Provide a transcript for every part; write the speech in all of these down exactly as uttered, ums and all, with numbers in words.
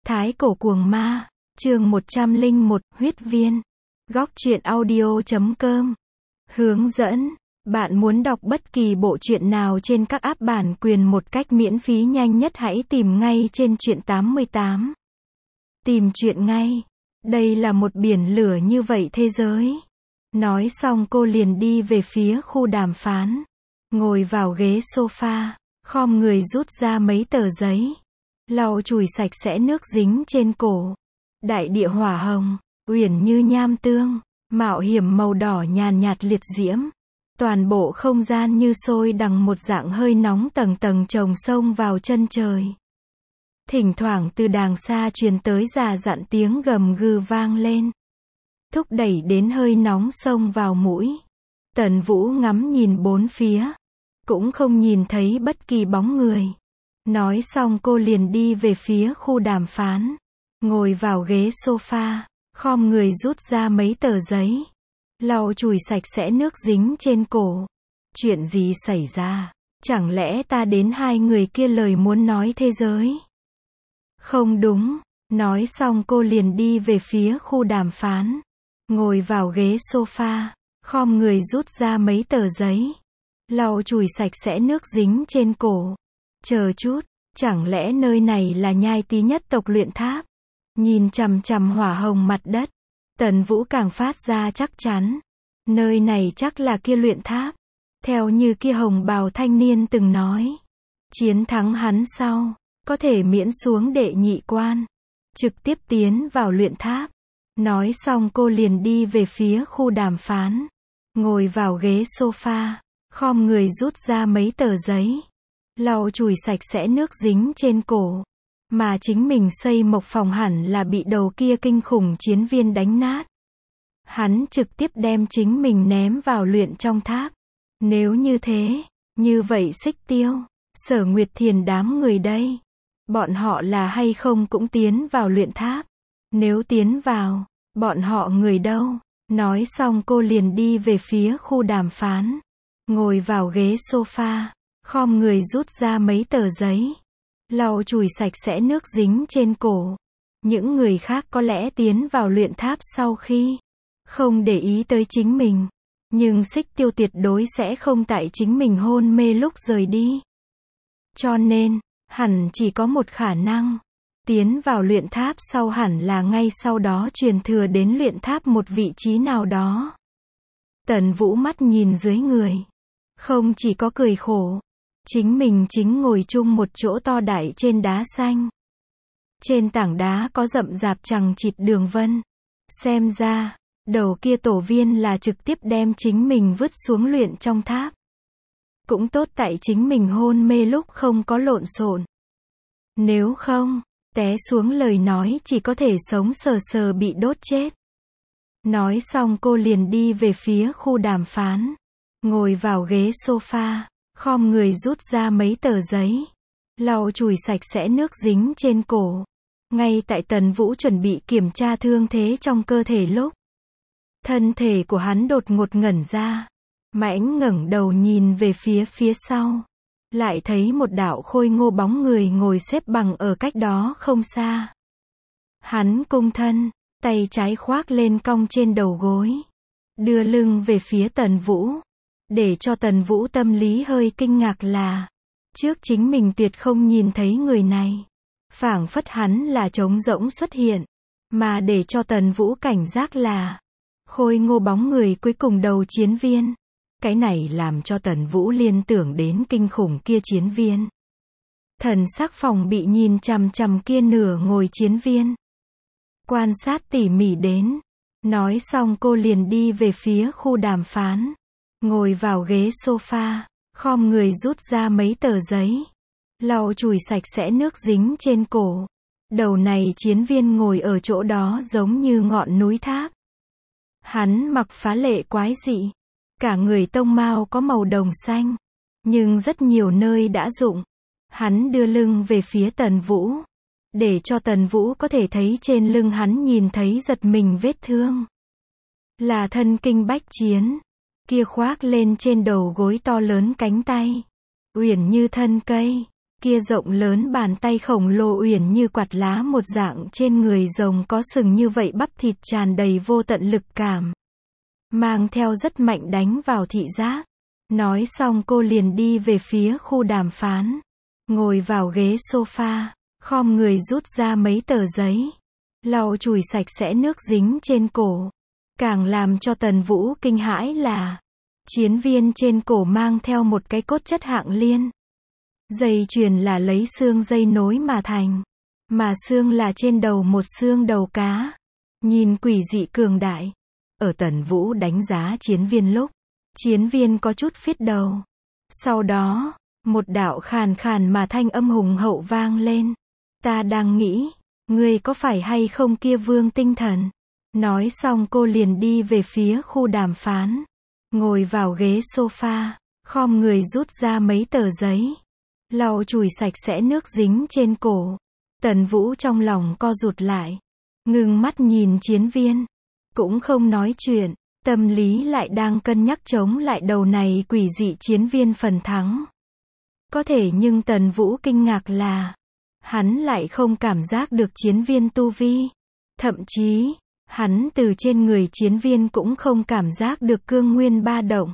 Thái cổ cuồng ma, chương một trăm lẻ một, huyết viên. Góc truyện audio chấm com. Hướng dẫn, bạn muốn đọc bất kỳ bộ truyện nào trên các app bản quyền một cách miễn phí nhanh nhất hãy tìm ngay trên truyện tám mươi tám. Tìm truyện ngay. Đây là một biển lửa như vậy thế giới. Nói xong cô liền đi về phía khu đàm phán. Ngồi vào ghế sofa, khom người rút ra mấy tờ giấy. Lau chùi sạch sẽ nước dính trên cổ. Đại địa hỏa hồng, uyển như nham tương, mạo hiểm màu đỏ nhàn nhạt liệt diễm. Toàn bộ không gian như sôi đằng một dạng hơi nóng tầng tầng chồng sông vào chân trời. Thỉnh thoảng từ đàng xa truyền tới già dặn tiếng gầm gừ vang lên. Thúc đẩy đến hơi nóng xông vào mũi. Tần Vũ ngắm nhìn bốn phía. Cũng không nhìn thấy bất kỳ bóng người. Nói xong cô liền đi về phía khu đàm phán. Ngồi vào ghế sofa, khom người rút ra mấy tờ giấy. Lau chùi sạch sẽ nước dính trên cổ. Chuyện gì xảy ra? Chẳng lẽ ta đến hai người kia lời muốn nói thế giới? Không đúng. Nói xong cô liền đi về phía khu đàm phán. Ngồi vào ghế sofa, khom người rút ra mấy tờ giấy. Lau chùi sạch sẽ nước dính trên cổ. Chờ chút, chẳng lẽ nơi này là nhai tí nhất tộc luyện tháp? Nhìn chằm chằm hỏa hồng mặt đất, Tần Vũ càng phát ra chắc chắn. Nơi này chắc là kia luyện tháp. Theo như kia hồng bào thanh niên từng nói. Chiến thắng hắn sau, có thể miễn xuống đệ nhị quan. Trực tiếp tiến vào luyện tháp. Nói xong cô liền đi về phía khu đàm phán. Ngồi vào ghế sofa, khom người rút ra mấy tờ giấy. Lau chùi sạch sẽ nước dính trên cổ. Mà chính mình xây mộc phòng hẳn là bị đầu kia kinh khủng chiến viên đánh nát. Hắn trực tiếp đem chính mình ném vào luyện trong tháp. Nếu như thế, như vậy Xích Tiêu, Sở Nguyệt Thiền đám người đây. Bọn họ là hay không cũng tiến vào luyện tháp. Nếu tiến vào, bọn họ người đâu? Nói xong cô liền đi về phía khu đàm phán. Ngồi vào ghế sofa, khom người rút ra mấy tờ giấy. Lau chùi sạch sẽ nước dính trên cổ. Những người khác có lẽ tiến vào luyện tháp sau khi không để ý tới chính mình. Nhưng Xích Tiêu tuyệt đối sẽ không tại chính mình hôn mê lúc rời đi. Cho nên, hẳn chỉ có một khả năng. Tiến vào luyện tháp sau hẳn là ngay sau đó truyền thừa đến luyện tháp một vị trí nào đó. Tần Vũ mắt nhìn dưới người. Không chỉ có cười khổ. Chính mình chính ngồi chung một chỗ to đại trên đá xanh. Trên tảng đá có rậm rạp chằng chịt đường vân. Xem ra, đầu kia tổ viên là trực tiếp đem chính mình vứt xuống luyện trong tháp. Cũng tốt tại chính mình hôn mê lúc không có lộn xộn. Nếu không, té xuống lời nói chỉ có thể sống sờ sờ bị đốt chết. Nói xong cô liền đi về phía khu đàm phán. Ngồi vào ghế sofa, khom người rút ra mấy tờ giấy. Lau chùi sạch sẽ nước dính trên cổ. Ngay tại Tần Vũ chuẩn bị kiểm tra thương thế trong cơ thể lúc. Thân thể của hắn đột ngột ngẩn ra. Mãnh ngẩng đầu nhìn về phía phía sau. Lại thấy một đạo khôi ngô bóng người ngồi xếp bằng ở cách đó không xa. Hắn cung thân, tay trái khoác lên cong trên đầu gối. Đưa lưng về phía Tần Vũ. Để cho Tần Vũ tâm lý hơi kinh ngạc là, trước chính mình tuyệt không nhìn thấy người này. Phảng phất hắn là trống rỗng xuất hiện. Mà để cho Tần Vũ cảnh giác là, khôi ngô bóng người cuối cùng đầu chiến viên. Cái này làm cho Tần Vũ liên tưởng đến kinh khủng kia chiến viên. Thần sắc phòng bị nhìn chằm chằm kia nửa ngồi chiến viên. Quan sát tỉ mỉ đến. Nói xong cô liền đi về phía khu đàm phán. Ngồi vào ghế sofa, khom người rút ra mấy tờ giấy. Lau chùi sạch sẽ nước dính trên cổ. Đầu này chiến viên ngồi ở chỗ đó giống như ngọn núi tháp. Hắn mặc phá lệ quái dị. Cả người tông mao có màu đồng xanh. Nhưng rất nhiều nơi đã rụng. Hắn đưa lưng về phía Tần Vũ. Để cho Tần Vũ có thể thấy trên lưng hắn nhìn thấy giật mình vết thương. Là thân kinh bách chiến. Kia khoác lên trên đầu gối to lớn cánh tay. Uyển như thân cây. Kia rộng lớn bàn tay khổng lồ uyển như quạt lá một dạng trên người rồng có sừng như vậy bắp thịt tràn đầy vô tận lực cảm. Mang theo rất mạnh đánh vào thị giác. Nói xong cô liền đi về phía khu đàm phán. Ngồi vào ghế sofa, khom người rút ra mấy tờ giấy. Lau chùi sạch sẽ nước dính trên cổ. Càng làm cho Tần Vũ kinh hãi là chiến viên trên cổ mang theo một cái cốt chất hạng liên. Dây chuyền là lấy xương dây nối mà thành. Mà xương là trên đầu một xương đầu cá. Nhìn quỷ dị cường đại. Ở Tần Vũ đánh giá chiến viên lúc, chiến viên có chút phít đầu. Sau đó, một đạo khàn khàn mà thanh âm hùng hậu vang lên. Ta đang nghĩ, ngươi có phải hay không kia vương tinh thần? Nói xong cô liền đi về phía khu đàm phán. Ngồi vào ghế sofa, khom người rút ra mấy tờ giấy. Lau chùi sạch sẽ nước dính trên cổ. Tần Vũ trong lòng co rụt lại. Ngừng mắt nhìn chiến viên. Cũng không nói chuyện. Tâm lý lại đang cân nhắc chống lại đầu này quỷ dị chiến viên phần thắng. Có thể nhưng Tần Vũ kinh ngạc là hắn lại không cảm giác được chiến viên tu vi. Thậm chí, hắn từ trên người chiến viên cũng không cảm giác được cương nguyên ba động.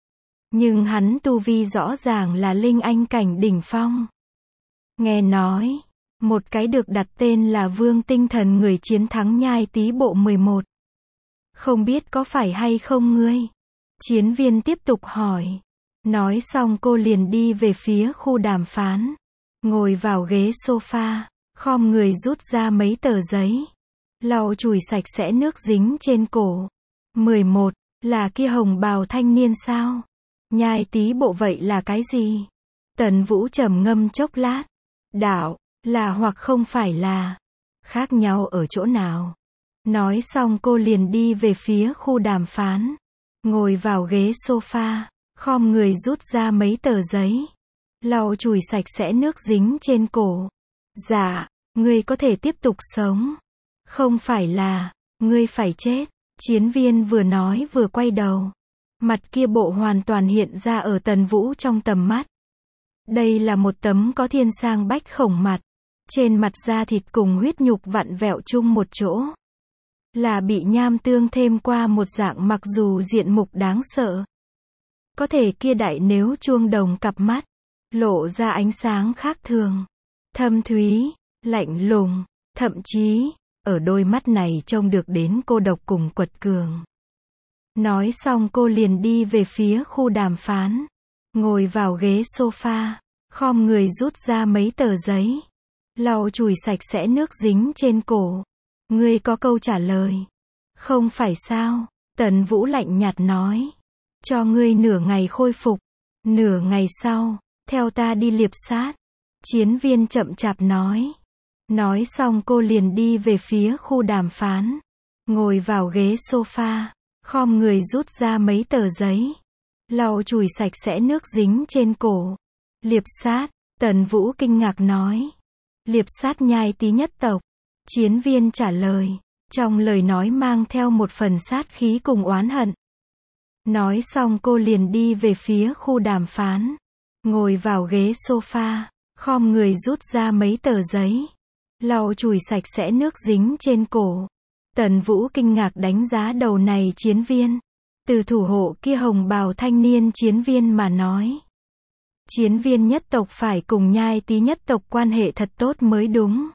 Nhưng hắn tu vi rõ ràng là linh anh cảnh đỉnh phong. Nghe nói, một cái được đặt tên là Vương Tinh Thần người chiến thắng Nhai Tý bộ mười một. Không biết có phải hay không ngươi? Chiến viên tiếp tục hỏi. Nói xong cô liền đi về phía khu đàm phán. Ngồi vào ghế sofa, khom người rút ra mấy tờ giấy. Lau chùi sạch sẽ nước dính trên cổ. mười một, là kia hồng bào thanh niên sao? Nhai Tý bộ vậy là cái gì? Tần Vũ trầm ngâm chốc lát. Đạo, là hoặc không phải là. Khác nhau ở chỗ nào? Nói xong cô liền đi về phía khu đàm phán. Ngồi vào ghế sofa, khom người rút ra mấy tờ giấy. Lau chùi sạch sẽ nước dính trên cổ. Dạ, ngươi có thể tiếp tục sống. Không phải là, ngươi phải chết. Chiến viên vừa nói vừa quay đầu. Mặt kia bộ hoàn toàn hiện ra ở Tần Vũ trong tầm mắt. Đây là một tấm có thiên sang bách khổng mặt. Trên mặt da thịt cùng huyết nhục vặn vẹo chung một chỗ. Là bị nham tương thêm qua một dạng mặc dù diện mục đáng sợ. Có thể kia đại nếu chuông đồng cặp mắt. Lộ ra ánh sáng khác thường. Thâm thúy, lạnh lùng, thậm chí, ở đôi mắt này trông được đến cô độc cùng quật cường. Nói xong cô liền đi về phía khu đàm phán. Ngồi vào ghế sofa, khom người rút ra mấy tờ giấy. Lau chùi sạch sẽ nước dính trên cổ. Ngươi có câu trả lời. Không phải sao? Tần Vũ lạnh nhạt nói. Cho ngươi nửa ngày khôi phục. Nửa ngày sau, theo ta đi liệp sát. Chiến viên chậm chạp nói. Nói xong cô liền đi về phía khu đàm phán. Ngồi vào ghế sofa, khom người rút ra mấy tờ giấy. Lau chùi sạch sẽ nước dính trên cổ. Liệp sát, Tần Vũ kinh ngạc nói. Liệp sát Nhai Tý nhất tộc. Chiến viên trả lời. Trong lời nói mang theo một phần sát khí cùng oán hận. Nói xong cô liền đi về phía khu đàm phán. Ngồi vào ghế sofa, khom người rút ra mấy tờ giấy. Lau chùi sạch sẽ nước dính trên cổ. Tần Vũ kinh ngạc đánh giá đầu này chiến viên. Từ thủ hộ kia hồng bào thanh niên chiến viên mà nói. Chiến viên nhất tộc phải cùng Nhai Tý nhất tộc quan hệ thật tốt mới đúng.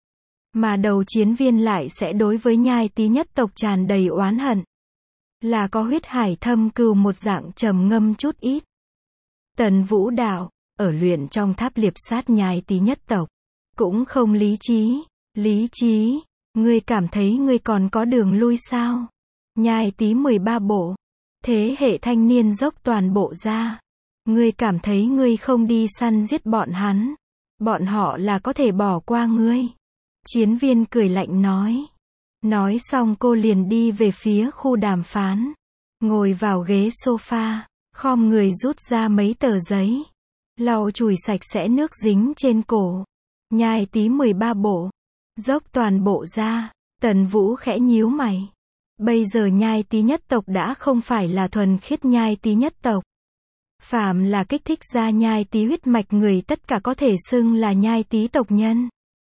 Mà đầu chiến viên lại sẽ đối với Nhai Tý nhất tộc tràn đầy oán hận. Là có huyết hải thâm cừu một dạng trầm ngâm chút ít. Tần Vũ đạo, ở luyện trong tháp liệp sát Nhai Tý nhất tộc. Cũng không lý trí. Lý trí, ngươi cảm thấy ngươi còn có đường lui sao? Nhai Tý mười ba bộ. Thế hệ thanh niên dốc toàn bộ ra. Ngươi cảm thấy ngươi không đi săn giết bọn hắn. Bọn họ là có thể bỏ qua ngươi. Chiến viên cười lạnh nói. Nói xong cô liền đi về phía khu đàm phán. Ngồi vào ghế sofa, khom người rút ra mấy tờ giấy. Lau chùi sạch sẽ nước dính trên cổ. Nhai Tý mười ba bộ. Dốc toàn bộ ra. Tần Vũ khẽ nhíu mày. Bây giờ Nhai Tý nhất tộc đã không phải là thuần khiết Nhai Tý nhất tộc. Phàm là kích thích ra nhai tí huyết mạch người tất cả có thể xưng là nhai tí tộc nhân.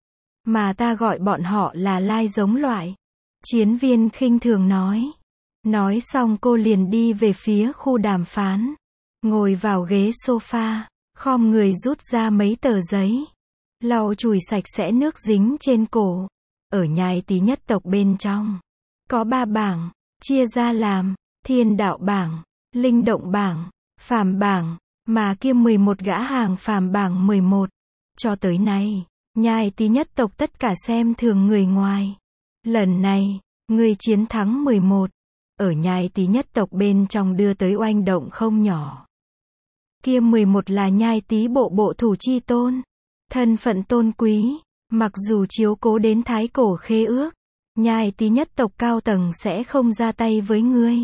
Mà ta gọi bọn họ là lai giống loại. Chiến viên khinh thường nói. Nói xong cô liền đi về phía khu đàm phán. Ngồi vào ghế sofa, khom người rút ra mấy tờ giấy. Lau chùi sạch sẽ nước dính trên cổ. Ở nhai tí nhất tộc bên trong. Có ba bảng, chia ra làm, thiên đạo bảng, linh động bảng, phàm bảng, mà kia mười một gã hàng phàm bảng mười một. Cho tới nay, nhai tí nhất tộc tất cả xem thường người ngoài. Lần này, người chiến thắng mười một. Ở nhai tí nhất tộc bên trong đưa tới oanh động không nhỏ. Kia mười một là nhai tí bộ bộ thủ chi tôn. Thân phận tôn quý, mặc dù chiếu cố đến thái cổ khế ước, nhai tí nhất tộc cao tầng sẽ không ra tay với ngươi.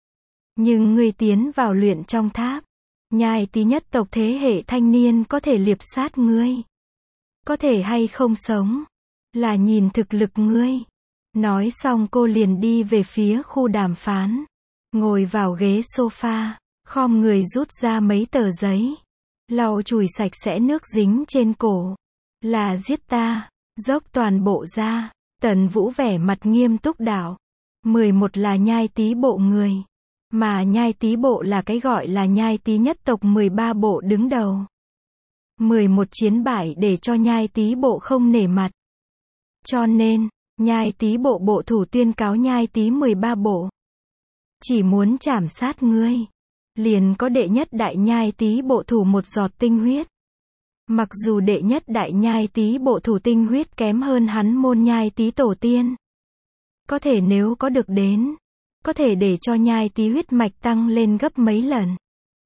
Nhưng ngươi tiến vào luyện trong tháp, nhai tí nhất tộc thế hệ thanh niên có thể liệp sát ngươi. Có thể hay không sống, là nhìn thực lực ngươi. Nói xong cô liền đi về phía khu đàm phán. Ngồi vào ghế sofa, khom người rút ra mấy tờ giấy. Lau chùi sạch sẽ nước dính trên cổ. Là giết ta, dốc toàn bộ ra. Tần Vũ vẻ mặt nghiêm túc đạo. mười một là nhai tí bộ người. Mà nhai tí bộ là cái gọi là nhai tí nhất tộc mười ba bộ đứng đầu. mười một chiến bại để cho nhai tí bộ không nể mặt. Cho nên, nhai tí bộ bộ thủ tuyên cáo nhai tí mười ba bộ. Chỉ muốn chảm sát ngươi. Liền có đệ nhất đại nhai tí bộ thủ một giọt tinh huyết. Mặc dù đệ nhất đại nhai tí bộ thủ tinh huyết kém hơn hắn môn nhai tí tổ tiên. Có thể nếu có được đến, có thể để cho nhai tí huyết mạch tăng lên gấp mấy lần.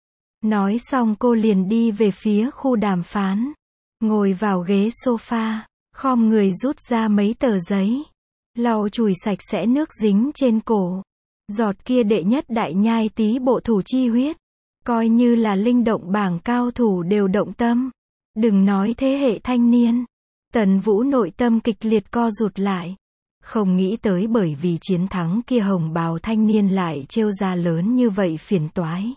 Nói xong cô liền đi về phía khu đàm phán. Ngồi vào ghế sofa, khom người rút ra mấy tờ giấy. Lau chùi sạch sẽ nước dính trên cổ. Giọt kia đệ nhất đại nhai tí bộ thủ chi huyết. Coi như là linh động bảng cao thủ đều động tâm. Đừng nói thế hệ thanh niên. Tần Vũ nội tâm kịch liệt co rụt lại. Không nghĩ tới bởi vì chiến thắng kia hồng bào thanh niên lại trêu ra lớn như vậy phiền toái.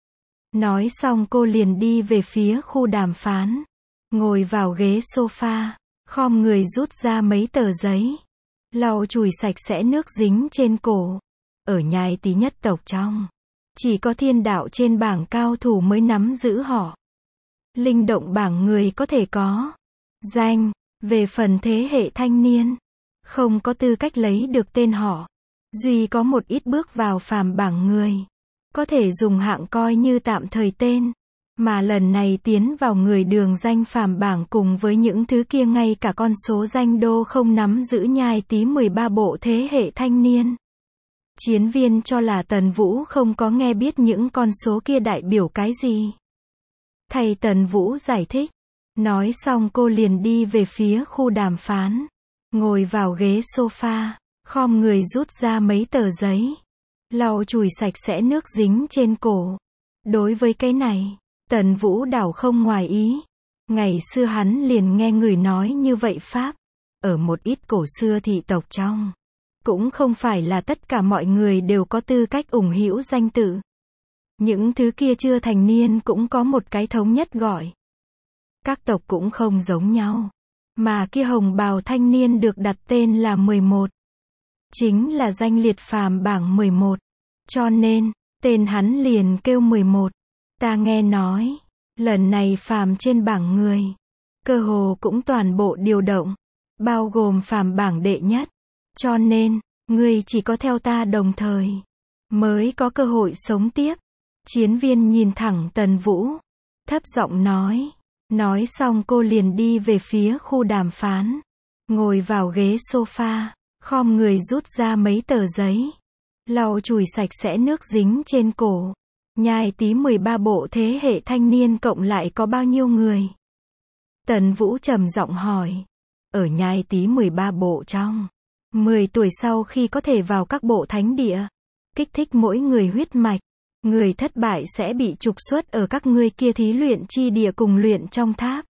Nói xong cô liền đi về phía khu đàm phán. Ngồi vào ghế sofa, khom người rút ra mấy tờ giấy. Lau chùi sạch sẽ nước dính trên cổ. Ở nhai tí nhất tộc trong, chỉ có thiên đạo trên bảng cao thủ mới nắm giữ họ. Linh động bảng người có thể có danh, về phần thế hệ thanh niên, không có tư cách lấy được tên họ. Duy có một ít bước vào phàm bảng người, có thể dùng hạng coi như tạm thời tên. Mà lần này tiến vào người đường danh phàm bảng cùng với những thứ kia ngay cả con số danh đô không nắm giữ nhai tí mười ba bộ thế hệ thanh niên. Chiến viên cho là Tần Vũ không có nghe biết những con số kia đại biểu cái gì. Thầy Tần Vũ giải thích. Nói xong cô liền đi về phía khu đàm phán. Ngồi vào ghế sofa, khom người rút ra mấy tờ giấy. Lau chùi sạch sẽ nước dính trên cổ. Đối với cái này, Tần Vũ đảo không ngoài ý. Ngày xưa hắn liền nghe người nói như vậy pháp. Ở một ít cổ xưa thị tộc trong, cũng không phải là tất cả mọi người đều có tư cách ủng hữu danh tự. Những thứ kia chưa thành niên cũng có một cái thống nhất gọi. Các tộc cũng không giống nhau. Mà kia hồng bào thanh niên được đặt tên là mười một. Chính là danh liệt phàm bảng mười một. Cho nên, tên hắn liền kêu mười một. Ta nghe nói, lần này phàm trên bảng người, cơ hồ cũng toàn bộ điều động, bao gồm phàm bảng đệ nhất. Cho nên, ngươi chỉ có theo ta đồng thời, mới có cơ hội sống tiếp. Chiến viên nhìn thẳng Tần Vũ, thấp giọng nói. Nói xong cô liền đi về phía khu đàm phán. Ngồi vào ghế sofa, khom người rút ra mấy tờ giấy. Lau chùi sạch sẽ nước dính trên cổ. Nhai tí mười ba bộ thế hệ thanh niên cộng lại có bao nhiêu người? Tần Vũ trầm giọng hỏi. Ở nhai tí mười ba bộ trong, mười tuổi sau khi có thể vào các bộ thánh địa, kích thích mỗi người huyết mạch. Người thất bại sẽ bị trục xuất ở các ngươi kia thí luyện chi địa cùng luyện trong tháp.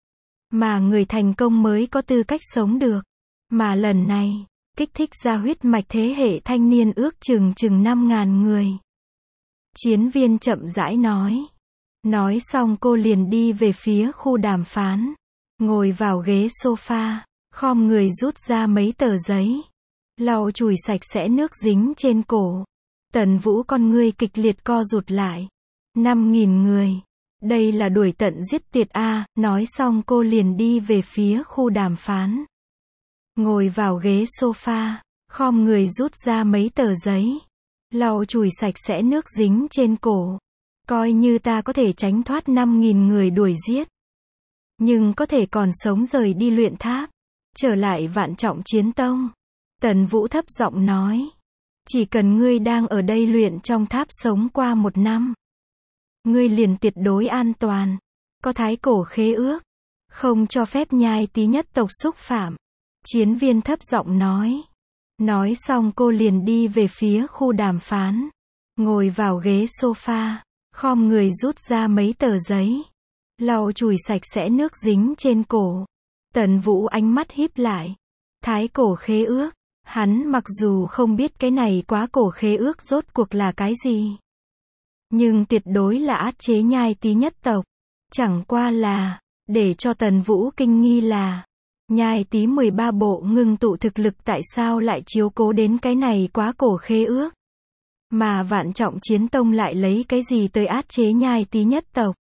Mà người thành công mới có tư cách sống được. Mà lần này, kích thích ra huyết mạch thế hệ thanh niên ước chừng chừng năm ngàn người. Chiến viên chậm rãi nói. Nói xong cô liền đi về phía khu đàm phán. Ngồi vào ghế sofa, khom người rút ra mấy tờ giấy. Lau chùi sạch sẽ nước dính trên cổ. Tần Vũ con ngươi kịch liệt co rụt lại. năm nghìn người. Đây là đuổi tận giết tuyệt a, nói xong cô liền đi về phía khu đàm phán. Ngồi vào ghế sofa, khom người rút ra mấy tờ giấy. Lau chùi sạch sẽ nước dính trên cổ. Coi như ta có thể tránh thoát năm nghìn người đuổi giết. Nhưng có thể còn sống rời đi luyện tháp. Trở lại Vạn Trọng Chiến Tông. Tần Vũ thấp giọng nói. Chỉ cần ngươi đang ở đây luyện trong tháp sống qua một năm. Ngươi liền tuyệt đối an toàn. Có thái cổ khế ước. Không cho phép nhai tí nhất tộc xúc phạm. Chiến viên thấp giọng nói. Nói xong cô liền đi về phía khu đàm phán. Ngồi vào ghế sofa. Khom người rút ra mấy tờ giấy. Lau chùi sạch sẽ nước dính trên cổ. Tần Vũ ánh mắt híp lại. Thái cổ khế ước. Hắn mặc dù không biết cái này quá cổ khế ước rốt cuộc là cái gì. Nhưng tuyệt đối là áp chế nhai tí nhất tộc. Chẳng qua là, để cho Tần Vũ kinh nghi là, nhai tí mười ba bộ ngưng tụ thực lực tại sao lại chiếu cố đến cái này quá cổ khế ước. Mà Vạn Trọng Chiến Tông lại lấy cái gì tới áp chế nhai tí nhất tộc.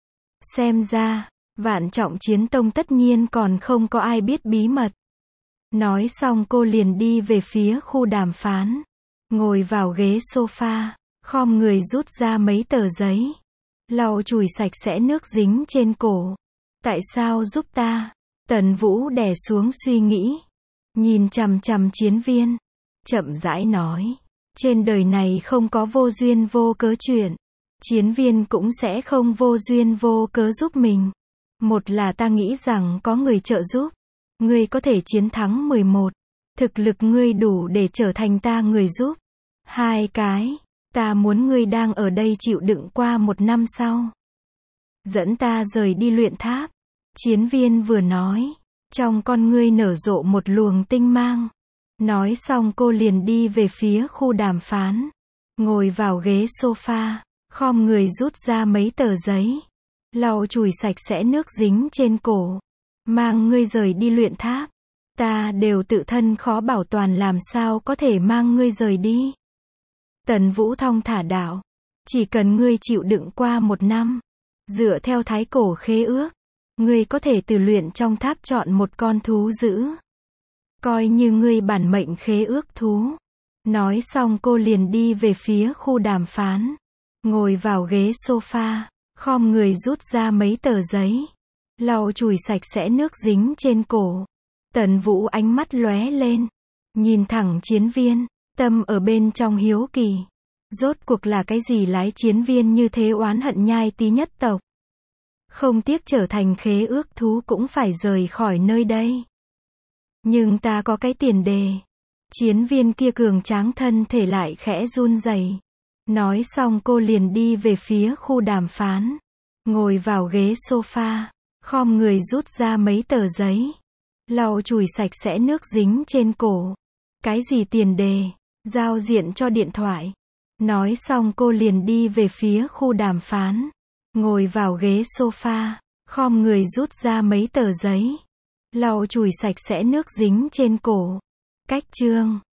Xem ra, Vạn Trọng Chiến Tông tất nhiên còn không có ai biết bí mật. Nói xong cô liền đi về phía khu đàm phán. Ngồi vào ghế sofa, khom người rút ra mấy tờ giấy. Lau chùi sạch sẽ nước dính trên cổ. Tại sao giúp ta? Tần Vũ đè xuống suy nghĩ. Nhìn chằm chằm chiến viên. Chậm rãi nói. Trên đời này không có vô duyên vô cớ chuyện. Chiến viên cũng sẽ không vô duyên vô cớ giúp mình. Một là ta nghĩ rằng có người trợ giúp. Ngươi có thể chiến thắng mười một. Thực lực ngươi đủ để trở thành ta người giúp. Hai cái. Ta muốn ngươi đang ở đây chịu đựng qua một năm sau. Dẫn ta rời đi luyện tháp. Chiến viên vừa nói. Trong con ngươi nở rộ một luồng tinh mang. Nói xong cô liền đi về phía khu đàm phán. Ngồi vào ghế sofa. Khom người rút ra mấy tờ giấy. Lau chùi sạch sẽ nước dính trên cổ. Mang ngươi rời đi luyện tháp. Ta đều tự thân khó bảo toàn làm sao có thể mang ngươi rời đi. Tần Vũ thong thả đạo. Chỉ cần ngươi chịu đựng qua một năm. Dựa theo thái cổ khế ước. Ngươi có thể từ luyện trong tháp chọn một con thú giữ. Coi như ngươi bản mệnh khế ước thú. Nói xong cô liền đi về phía khu đàm phán. Ngồi vào ghế sofa. Khom người rút ra mấy tờ giấy. Lau chùi sạch sẽ nước dính trên cổ. Tần Vũ ánh mắt lóe lên. Nhìn thẳng chiến viên. Tâm ở bên trong hiếu kỳ. Rốt cuộc là cái gì lái chiến viên như thế oán hận nhai tí nhất tộc. Không tiếc trở thành khế ước thú cũng phải rời khỏi nơi đây. Nhưng ta có cái tiền đề. Chiến viên kia cường tráng thân thể lại khẽ run rẩy. Nói xong cô liền đi về phía khu đàm phán. Ngồi vào ghế sofa. Khom người rút ra mấy tờ giấy. Lau chùi sạch sẽ nước dính trên cổ. Cái gì tiền đề? Giao diện cho điện thoại. Nói xong cô liền đi về phía khu đàm phán. Ngồi vào ghế sofa. Khom người rút ra mấy tờ giấy. Lau chùi sạch sẽ nước dính trên cổ. Cách chương